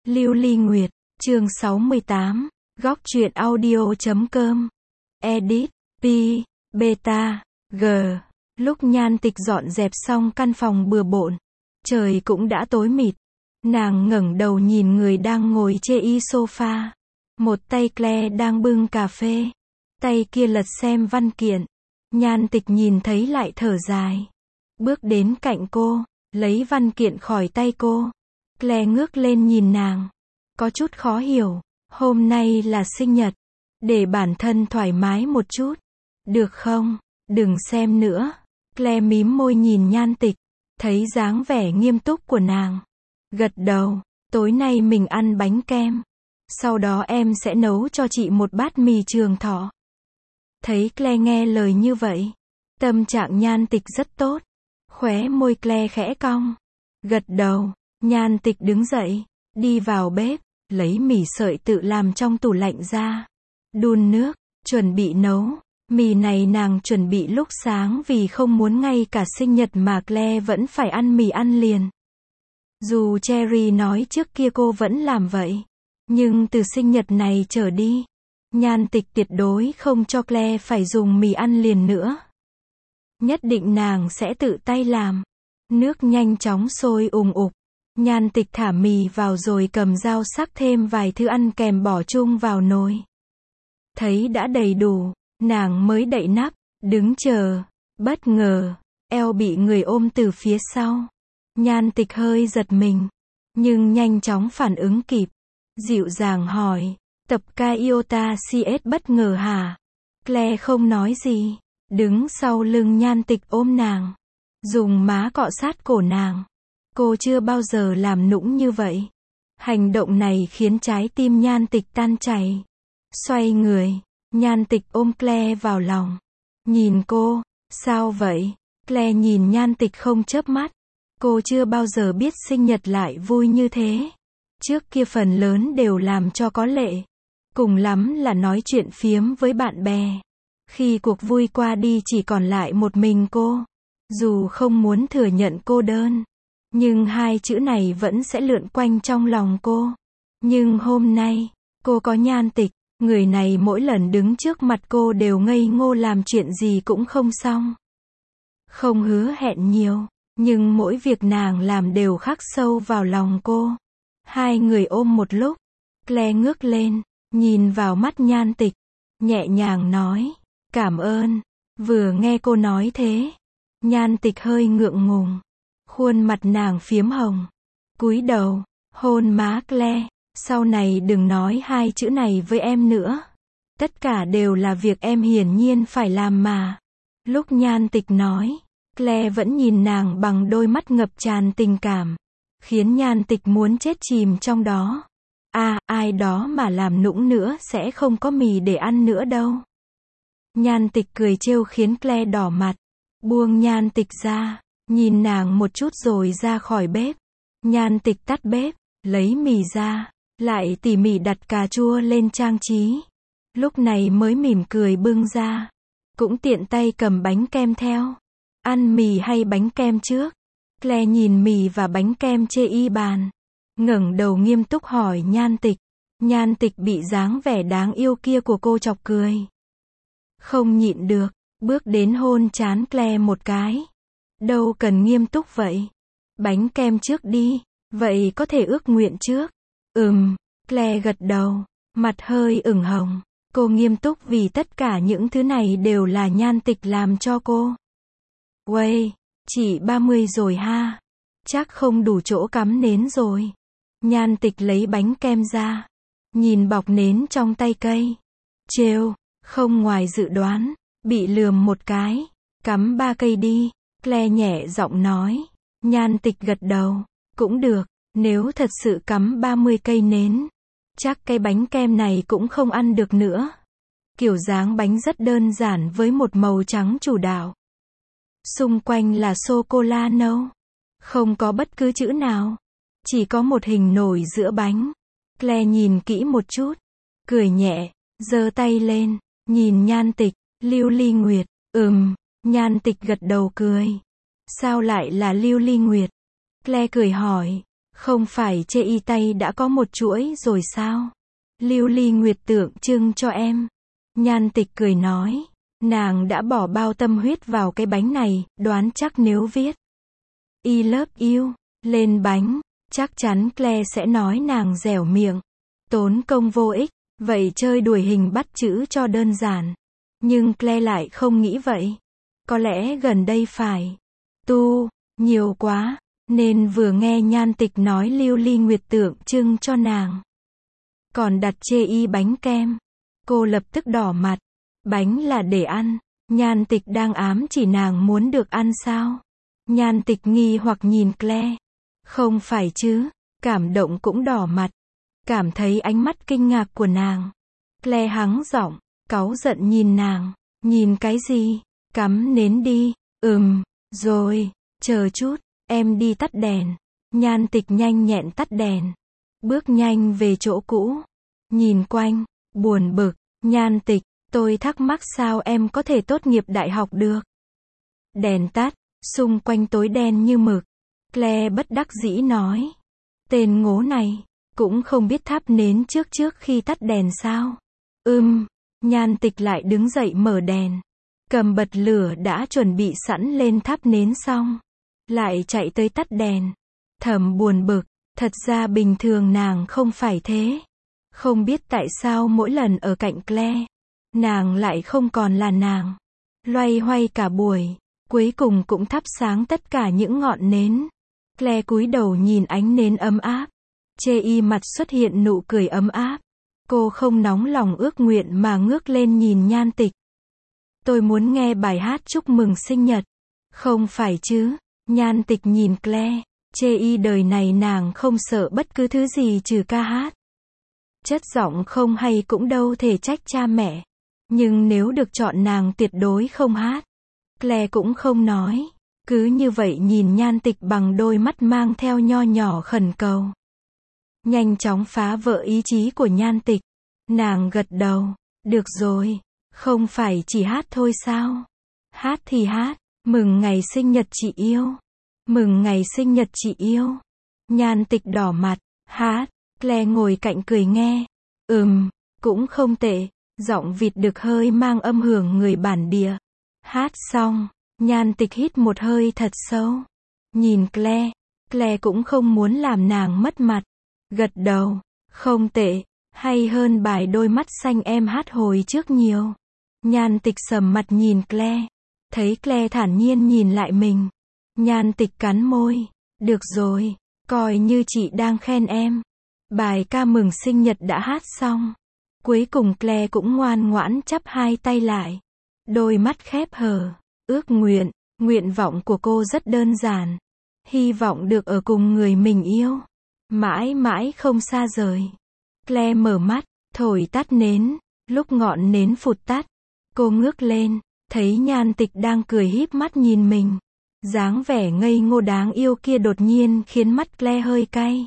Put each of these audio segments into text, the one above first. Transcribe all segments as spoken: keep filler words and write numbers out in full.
Lưu Ly Nguyệt, chương sáu mươi tám, góc truyện audio chấm com. Edit, P, Beta, G. Lúc Nhan Tịch dọn dẹp xong căn phòng bừa bộn, trời cũng đã tối mịt. Nàng ngẩng đầu nhìn người đang ngồi chê y sofa. Một tay Claire đang bưng cà phê, tay kia lật xem văn kiện. Nhan Tịch nhìn thấy lại thở dài. Bước đến cạnh cô, lấy văn kiện khỏi tay cô. Claire ngước lên nhìn nàng, có chút khó hiểu. Hôm nay là sinh nhật, để bản thân thoải mái một chút, được không? Đừng xem nữa. Claire mím môi nhìn Nhan Tịch, thấy dáng vẻ nghiêm túc của nàng, gật đầu. Tối nay mình ăn bánh kem, sau đó em sẽ nấu cho chị một bát mì Trường Thọ. Thấy Claire nghe lời như vậy, tâm trạng Nhan Tịch rất tốt. Khóe môi Claire khẽ cong, gật đầu. Nhan Tịch đứng dậy, đi vào bếp, lấy mì sợi tự làm trong tủ lạnh ra, đun nước, chuẩn bị nấu. Mì này nàng chuẩn bị lúc sáng vì không muốn ngay cả sinh nhật mà Claire vẫn phải ăn mì ăn liền. Dù Cherry nói trước kia cô vẫn làm vậy, nhưng từ sinh nhật này trở đi, Nhan Tịch tuyệt đối không cho Claire phải dùng mì ăn liền nữa. Nhất định nàng sẽ tự tay làm. Nước nhanh chóng sôi ùng ục. Nhan Tịch thả mì vào rồi cầm dao sắc thêm vài thứ ăn kèm bỏ chung vào nồi. Thấy đã đầy đủ, nàng mới đậy nắp, đứng chờ. Bất ngờ, eo bị người ôm từ phía sau. Nhan Tịch hơi giật mình, nhưng nhanh chóng phản ứng kịp. Dịu dàng hỏi, tập ca Iota xê ét bất ngờ hả? Claire không nói gì, đứng sau lưng Nhan Tịch ôm nàng, dùng má cọ sát cổ nàng. Cô chưa bao giờ làm nũng như vậy. Hành động này khiến trái tim Nhan Tịch tan chảy. Xoay người, Nhan Tịch ôm Claire vào lòng. Nhìn cô, sao vậy? Claire nhìn Nhan Tịch không chớp mắt. Cô chưa bao giờ biết sinh nhật lại vui như thế. Trước kia phần lớn đều làm cho có lệ. Cùng lắm là nói chuyện phiếm với bạn bè. Khi cuộc vui qua đi chỉ còn lại một mình cô. Dù không muốn thừa nhận cô đơn, nhưng hai chữ này vẫn sẽ lượn quanh trong lòng cô. Nhưng hôm nay, cô có Nhan Tịch, người này mỗi lần đứng trước mặt cô đều ngây ngô làm chuyện gì cũng không xong. Không hứa hẹn nhiều, nhưng mỗi việc nàng làm đều khắc sâu vào lòng cô. Hai người ôm một lúc, Claire ngước lên, nhìn vào mắt Nhan Tịch, nhẹ nhàng nói, cảm ơn. Vừa nghe cô nói thế, Nhan Tịch hơi ngượng ngùng. Khuôn mặt nàng phiếm hồng, cúi đầu, hôn má Claire. Sau này đừng nói hai chữ này với em nữa. Tất cả đều là việc em hiển nhiên phải làm mà. Lúc Nhan Tịch nói, Claire vẫn nhìn nàng bằng đôi mắt ngập tràn tình cảm, khiến Nhan Tịch muốn chết chìm trong đó. À, ai đó mà làm nũng nữa sẽ không có mì để ăn nữa đâu. Nhan Tịch cười trêu khiến Claire đỏ mặt, buông Nhan Tịch ra, nhìn nàng một chút rồi ra khỏi bếp. Nhan Tịch tắt bếp, lấy mì ra, lại tỉ mỉ đặt cà chua lên trang trí. Lúc này mới mỉm cười bưng ra, cũng tiện tay cầm bánh kem theo. Ăn mì hay bánh kem trước? Claire nhìn mì và bánh kem chê y bàn, ngẩng đầu nghiêm túc hỏi Nhan Tịch. Nhan Tịch bị dáng vẻ đáng yêu kia của cô chọc cười, không nhịn được, bước đến hôn trán Claire một cái. Đâu cần nghiêm túc vậy. Bánh kem trước đi, vậy có thể ước nguyện trước. Ừm, Claire gật đầu, mặt hơi ửng hồng. Cô nghiêm túc vì tất cả những thứ này đều là Nhan Tịch làm cho cô. Uầy, chị ba mươi rồi ha. Chắc không đủ chỗ cắm nến rồi. Nhan Tịch lấy bánh kem ra, nhìn bọc nến trong tay cây. Trêu, không ngoài dự đoán, bị lườm một cái. Cắm ba cây đi. Claire nhẹ giọng nói. Nhan Tịch gật đầu, cũng được, nếu thật sự cắm ba mươi cây nến, chắc cái bánh kem này cũng không ăn được nữa. Kiểu dáng bánh rất đơn giản với một màu trắng chủ đạo. Xung quanh là sô-cô-la nâu, không có bất cứ chữ nào, chỉ có một hình nổi giữa bánh. Claire nhìn kỹ một chút, cười nhẹ, giơ tay lên, nhìn Nhan Tịch. Lưu Ly Nguyệt, ừm. Nhan Tịch gật đầu cười. Sao lại là Lưu Ly Nguyệt? Claire cười hỏi. Không phải chê y tay đã có một chuỗi rồi sao? Lưu ly nguyệt tượng trưng cho em. Nhan Tịch cười nói. Nàng đã bỏ bao tâm huyết vào cái bánh này, đoán chắc nếu viết I love you lên bánh, chắc chắn Claire sẽ nói nàng dẻo miệng. Tốn công vô ích, vậy chơi đuổi hình bắt chữ cho đơn giản. Nhưng Claire lại không nghĩ vậy. Có lẽ gần đây phải tu nhiều quá, nên vừa nghe Nhan Tịch nói lưu ly nguyệt tượng trưng cho nàng, còn đặt chê y bánh kem, cô lập tức đỏ mặt. Bánh là để ăn, Nhan Tịch đang ám chỉ nàng muốn được ăn sao? Nhan Tịch nghi hoặc nhìn Claire. Không phải chứ, cảm động cũng đỏ mặt. Cảm thấy ánh mắt kinh ngạc của nàng. Claire hắng giọng, cáu giận nhìn nàng. Nhìn cái gì? Cắm nến đi. Ừm, rồi, chờ chút, em đi tắt đèn. Nhan Tịch nhanh nhẹn tắt đèn. Bước nhanh về chỗ cũ. Nhìn quanh, buồn bực. Nhan Tịch, tôi thắc mắc sao em có thể tốt nghiệp đại học được. Đèn tắt, xung quanh tối đen như mực. Claire bất đắc dĩ nói. Tên ngố này, cũng không biết thắp nến trước trước khi tắt đèn sao. Ừm, Nhan Tịch lại đứng dậy mở đèn. Cầm bật lửa đã chuẩn bị sẵn lên thắp nến xong. Lại chạy tới tắt đèn. Thầm buồn bực, thật ra bình thường nàng không phải thế. Không biết tại sao mỗi lần ở cạnh Claire, nàng lại không còn là nàng. Loay hoay cả buổi, cuối cùng cũng thắp sáng tất cả những ngọn nến. Claire cúi đầu nhìn ánh nến ấm áp. Chê y mặt xuất hiện nụ cười ấm áp. Cô không nóng lòng ước nguyện mà ngước lên nhìn Nhan Tịch. Tôi muốn nghe bài hát chúc mừng sinh nhật. Không phải chứ? Nhan Tịch nhìn Claire. Chê y đời này nàng không sợ bất cứ thứ gì trừ ca hát. Chất giọng không hay cũng đâu thể trách cha mẹ. Nhưng nếu được chọn nàng tuyệt đối không hát. Claire cũng không nói. Cứ như vậy nhìn Nhan Tịch bằng đôi mắt mang theo nho nhỏ khẩn cầu. Nhanh chóng phá vỡ ý chí của Nhan Tịch. Nàng gật đầu. Được rồi. Không phải chỉ hát thôi sao? Hát thì hát. Mừng ngày sinh nhật chị yêu. Mừng ngày sinh nhật chị yêu. Nhan Tịch đỏ mặt. Hát. Claire ngồi cạnh cười nghe. Ừm, cũng không tệ. Giọng vịt được hơi mang âm hưởng người bản địa. Hát xong, Nhan Tịch hít một hơi thật sâu. Nhìn Claire. Claire cũng không muốn làm nàng mất mặt. Gật đầu. Không tệ. Hay hơn bài đôi mắt xanh em hát hồi trước nhiều. Nhan Tịch sầm mặt nhìn Claire. Thấy Claire thản nhiên nhìn lại mình. Nhan Tịch cắn môi. Được rồi, coi như chị đang khen em. Bài ca mừng sinh nhật đã hát xong. Cuối cùng Claire cũng ngoan ngoãn chắp hai tay lại. Đôi mắt khép hờ. Ước nguyện, nguyện vọng của cô rất đơn giản. Hy vọng được ở cùng người mình yêu. Mãi mãi không xa rời. Claire mở mắt, thổi tắt nến. Lúc ngọn nến phụt tắt, cô ngước lên, thấy Nhan Tịch đang cười híp mắt nhìn mình. Dáng vẻ ngây ngô đáng yêu kia đột nhiên khiến mắt Claire hơi cay.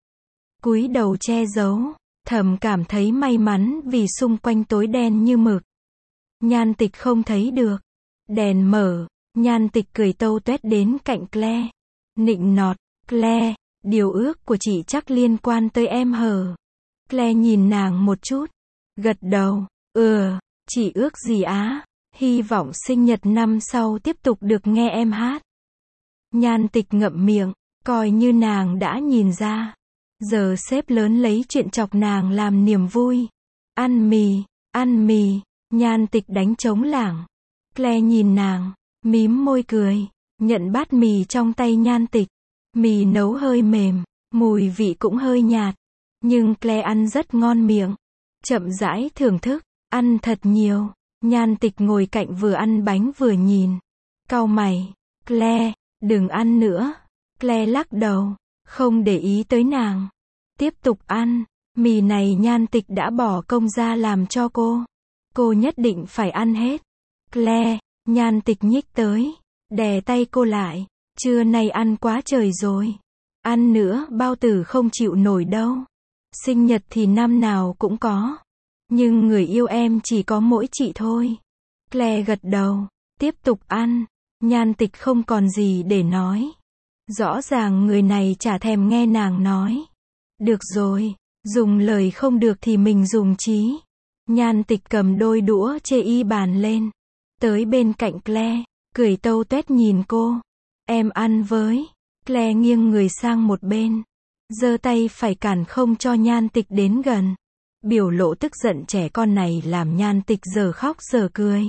Cúi đầu che giấu, thầm cảm thấy may mắn vì xung quanh tối đen như mực. Nhan Tịch không thấy được. Đèn mở, Nhan Tịch cười tâu tuét đến cạnh Claire. Nịnh nọt, Claire, điều ước của chị chắc liên quan tới em hờ. Claire nhìn nàng một chút. Gật đầu, ừ, chị ước gì á? Hy vọng sinh nhật năm sau tiếp tục được nghe em hát. Nhan Tịch ngậm miệng, coi như nàng đã nhìn ra. Giờ sếp lớn lấy chuyện chọc nàng làm niềm vui. Ăn mì, ăn mì, Nhan Tịch đánh trống lảng. Claire nhìn nàng, mím môi cười, nhận bát mì trong tay Nhan Tịch. Mì nấu hơi mềm, mùi vị cũng hơi nhạt. Nhưng Claire ăn rất ngon miệng. Chậm rãi thưởng thức, ăn thật nhiều. Nhan Tịch ngồi cạnh vừa ăn bánh vừa nhìn. Cau mày, Claire, đừng ăn nữa. Claire lắc đầu, không để ý tới nàng. Tiếp tục ăn, mì này Nhan Tịch đã bỏ công ra làm cho cô. Cô nhất định phải ăn hết. Claire, Nhan Tịch nhích tới, đè tay cô lại. Trưa nay ăn quá trời rồi. Ăn nữa bao tử không chịu nổi đâu. Sinh nhật thì năm nào cũng có. Nhưng người yêu em chỉ có mỗi chị thôi. Claire gật đầu, tiếp tục ăn. Nhan Tịch không còn gì để nói. Rõ ràng người này chả thèm nghe nàng nói. Được rồi, dùng lời không được thì mình dùng trí. Nhan Tịch cầm đôi đũa chê y bàn lên. Tới bên cạnh Claire, cười tâu tuét nhìn cô. Em ăn với. Claire nghiêng người sang một bên. Giơ tay phải cản không cho Nhan Tịch đến gần. Biểu lộ tức giận trẻ con này làm Nhan Tịch giờ khóc giờ cười.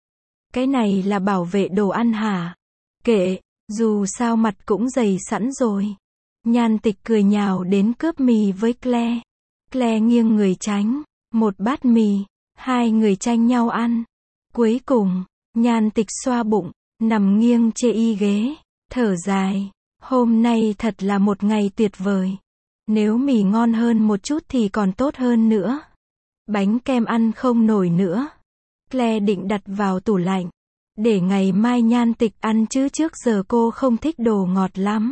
Cái này là bảo vệ đồ ăn hả? Kệ, dù sao mặt cũng dày sẵn rồi. Nhan Tịch cười nhào đến cướp mì với Claire. Claire nghiêng người tránh. Một bát mì, hai người tranh nhau ăn. Cuối cùng, Nhan Tịch xoa bụng, nằm nghiêng chê y ghế, thở dài. Hôm nay thật là một ngày tuyệt vời. Nếu mì ngon hơn một chút thì còn tốt hơn nữa. Bánh kem ăn không nổi nữa. Claire định đặt vào tủ lạnh. Để ngày mai Nhan Tịch ăn chứ trước giờ cô không thích đồ ngọt lắm.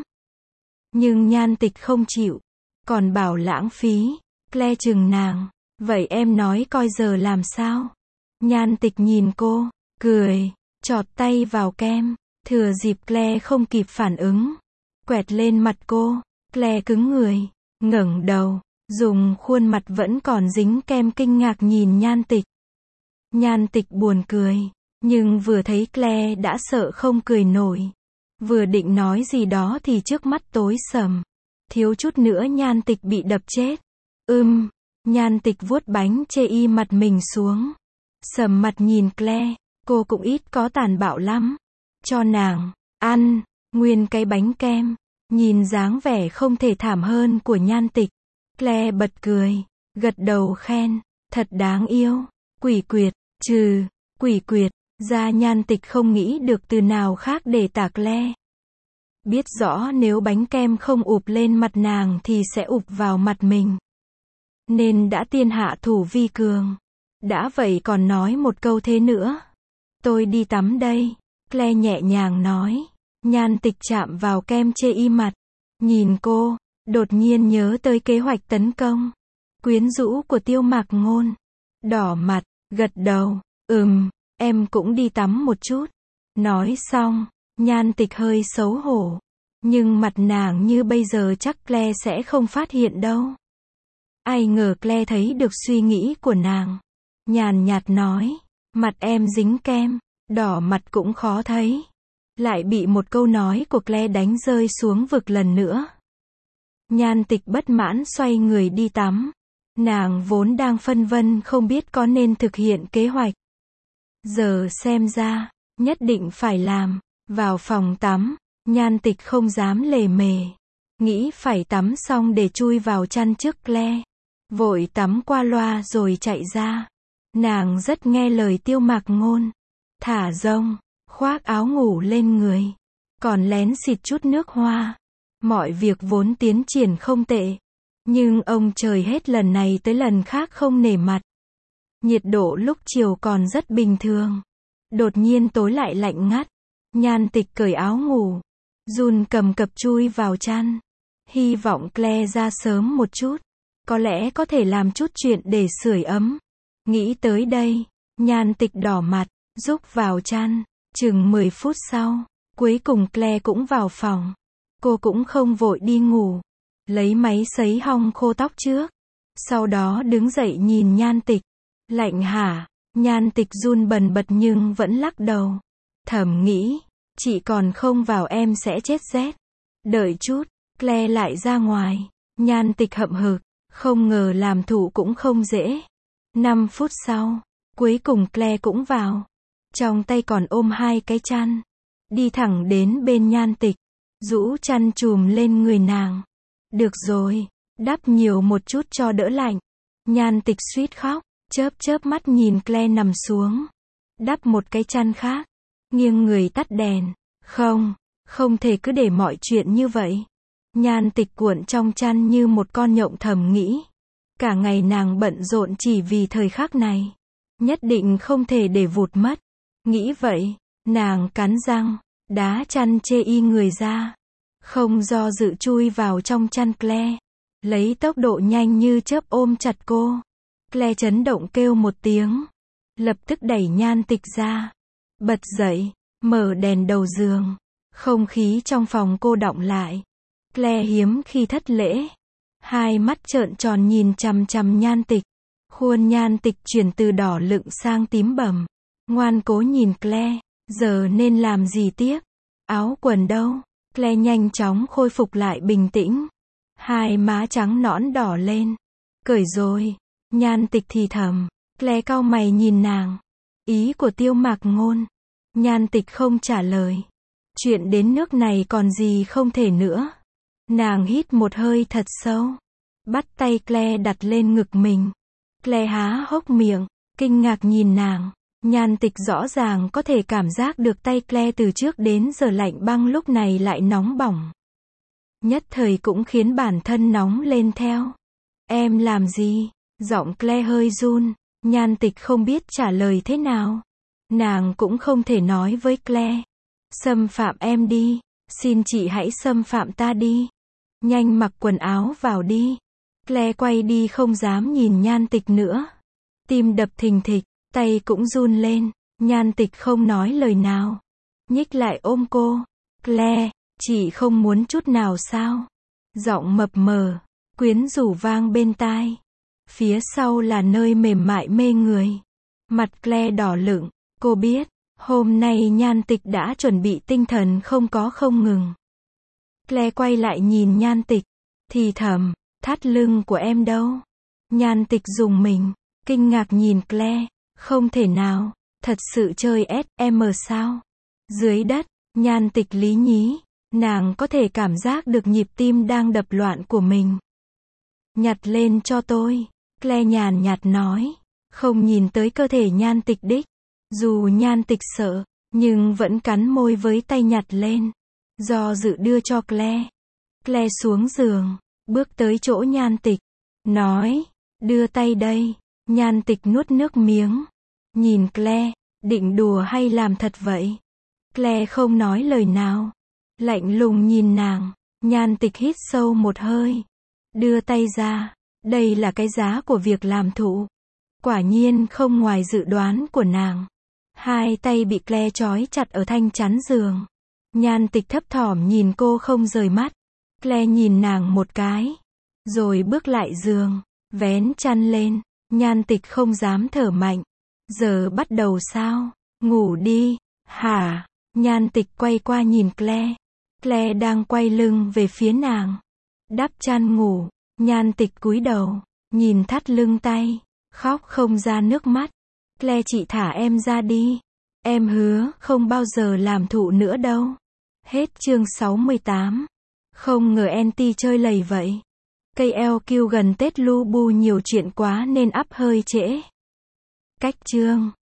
Nhưng Nhan Tịch không chịu. Còn bảo lãng phí. Claire chừng nàng. Vậy em nói coi giờ làm sao? Nhan Tịch nhìn cô, cười, chọt tay vào kem. Thừa dịp Claire không kịp phản ứng. Quẹt lên mặt cô. Claire cứng người, ngẩng đầu, dùng khuôn mặt vẫn còn dính kem kinh ngạc nhìn Nhan Tịch. Nhan Tịch buồn cười, nhưng vừa thấy Claire đã sợ không cười nổi. Vừa định nói gì đó thì trước mắt tối sầm. Thiếu chút nữa Nhan Tịch bị đập chết. Ưm, Nhan Tịch vuốt bánh chê y mặt mình xuống. Sầm mặt nhìn Claire, cô cũng ít có tàn bạo lắm. Cho nàng, ăn, nguyên cái bánh kem. Nhìn dáng vẻ không thể thảm hơn của Nhan Tịch. Claire bật cười, gật đầu khen, thật đáng yêu. Quỷ quyệt, trừ, quỷ quyệt, ra Nhan Tịch không nghĩ được từ nào khác để tả Claire. Biết rõ nếu bánh kem không ụp lên mặt nàng thì sẽ ụp vào mặt mình. Nên đã tiên hạ thủ vi cường. Đã vậy còn nói một câu thế nữa. Tôi đi tắm đây. Claire nhẹ nhàng nói. Nhan Tịch chạm vào kem chê y mặt. Nhìn cô, đột nhiên nhớ tới kế hoạch tấn công. Quyến rũ của Tiêu Mạc Ngôn. Đỏ mặt, gật đầu. Ừm, em cũng đi tắm một chút. Nói xong, Nhan Tịch hơi xấu hổ. Nhưng mặt nàng như bây giờ chắc Claire sẽ không phát hiện đâu. Ai ngờ Claire thấy được suy nghĩ của nàng. Nhàn nhạt nói, mặt em dính kem, đỏ mặt cũng khó thấy. Lại bị một câu nói của Claire đánh rơi xuống vực lần nữa. Nhan Tịch bất mãn xoay người đi tắm. Nàng vốn đang phân vân không biết có nên thực hiện kế hoạch. Giờ xem ra, nhất định phải làm. Vào phòng tắm, Nhan Tịch không dám lề mề. Nghĩ phải tắm xong để chui vào chăn trước Claire. Vội tắm qua loa rồi chạy ra. Nàng rất nghe lời Tiêu Mạc Ngôn. Thả rông, khoác áo ngủ lên người. Còn lén xịt chút nước hoa. Mọi việc vốn tiến triển không tệ. Nhưng ông trời hết lần này tới lần khác không nể mặt. Nhiệt độ lúc chiều còn rất bình thường. Đột nhiên tối lại lạnh ngắt. Nhan Tịch cởi áo ngủ. Run cầm cập chui vào chăn. Hy vọng Claire ra sớm một chút. Có lẽ có thể làm chút chuyện để sưởi ấm. Nghĩ tới đây, Nhan Tịch đỏ mặt, rúc vào chăn. Chừng mười phút sau, cuối cùng Claire cũng vào phòng. Cô cũng không vội đi ngủ. Lấy máy sấy hong khô tóc trước. Sau đó đứng dậy nhìn Nhan Tịch. Lạnh hả? Nhan Tịch run bần bật nhưng vẫn lắc đầu. Thầm nghĩ, chị còn không vào em sẽ chết rét. Đợi chút, Claire lại ra ngoài. Nhan Tịch hậm hực, không ngờ làm thủ cũng không dễ. Năm phút sau, cuối cùng Claire cũng vào. Trong tay còn ôm hai cái chăn. Đi thẳng đến bên Nhan Tịch. Rũ chăn chùm lên người nàng. Được rồi, đắp nhiều một chút cho đỡ lạnh. Nhan Tịch suýt khóc, chớp chớp mắt nhìn Claire nằm xuống. Đắp một cái chăn khác. Nghiêng người tắt đèn. Không, không thể cứ để mọi chuyện như vậy. Nhan Tịch cuộn trong chăn như một con nhộng thầm nghĩ. Cả ngày nàng bận rộn chỉ vì thời khắc này. Nhất định không thể để vụt mất. Nghĩ vậy, nàng cắn răng, đá chăn chê y người ra. Không do dự chui vào trong chăn Claire. Lấy tốc độ nhanh như chớp ôm chặt cô. Claire chấn động kêu một tiếng. Lập tức đẩy Nhan Tịch ra. Bật dậy, mở đèn đầu giường. Không khí trong phòng cô đọng lại. Claire hiếm khi thất lễ. Hai mắt trợn tròn nhìn chằm chằm Nhan Tịch. Khuôn Nhan Tịch chuyển từ đỏ lựng sang tím bầm. Ngoan cố nhìn Claire. Giờ nên làm gì tiếp? Áo quần đâu? Claire nhanh chóng khôi phục lại bình tĩnh. Hai má trắng nõn đỏ lên. Cởi rồi. Nhan Tịch thì thầm. Claire cau mày nhìn nàng. Ý của Tiêu Mạc Ngôn. Nhan Tịch không trả lời. Chuyện đến nước này còn gì không thể nữa. Nàng hít một hơi thật sâu. Bắt tay Claire đặt lên ngực mình. Claire há hốc miệng, kinh ngạc nhìn nàng. Nhan Tịch rõ ràng có thể cảm giác được tay Claire từ trước đến giờ lạnh băng lúc này lại nóng bỏng. Nhất thời cũng khiến bản thân nóng lên theo. Em làm gì? Giọng Claire hơi run. Nhan Tịch không biết trả lời thế nào. Nàng cũng không thể nói với Claire. Xâm phạm em đi. Xin chị hãy xâm phạm ta đi. Nhanh mặc quần áo vào đi. Claire quay đi không dám nhìn Nhan Tịch nữa. Tim đập thình thịch, tay cũng run lên. Nhan Tịch không nói lời nào. Nhích lại ôm cô. Claire, chị không muốn chút nào sao? Giọng mập mờ, quyến rũ vang bên tai. Phía sau là nơi mềm mại mê người. Mặt Claire đỏ lựng. Cô biết, hôm nay Nhan Tịch đã chuẩn bị tinh thần không có không ngừng. Claire quay lại nhìn Nhan Tịch. Thì thầm, thắt lưng của em đâu? Nhan Tịch dùng mình, kinh ngạc nhìn Claire. Không thể nào, thật sự chơi ét em sao? Dưới đất, Nhan Tịch lý nhí. Nàng có thể cảm giác được nhịp tim đang đập loạn của mình. Nhặt lên cho tôi. Claire nhàn nhạt nói. Không nhìn tới cơ thể Nhan Tịch đích. Dù Nhan Tịch sợ, nhưng vẫn cắn môi với tay nhặt lên. Do dự đưa cho Claire. Claire xuống giường, bước tới chỗ Nhan Tịch. Nói, đưa tay đây. Nhan Tịch nuốt nước miếng. Nhìn Claire, định đùa hay làm thật vậy? Claire không nói lời nào. Lạnh lùng nhìn nàng. Nhan Tịch hít sâu một hơi. Đưa tay ra. Đây là cái giá của việc làm thụ. Quả nhiên không ngoài dự đoán của nàng. Hai tay bị Claire trói chặt ở thanh chắn giường. Nhan Tịch thấp thỏm nhìn cô không rời mắt. Claire nhìn nàng một cái. Rồi bước lại giường. Vén chăn lên. Nhan Tịch không dám thở mạnh. Giờ bắt đầu sao? Ngủ đi. Hả? Nhan Tịch quay qua nhìn Claire. Claire đang quay lưng về phía nàng. Đắp chăn ngủ. Nhan Tịch cúi đầu. Nhìn thắt lưng tay. Khóc không ra nước mắt. Claire, chị thả em ra đi. Em hứa không bao giờ làm thụ nữa đâu. Hết chương sáu mươi tám. Không ngờ en tê chơi lầy vậy. Cây eo kiu gần Tết lu bu nhiều chuyện quá nên up hơi trễ. Cách chương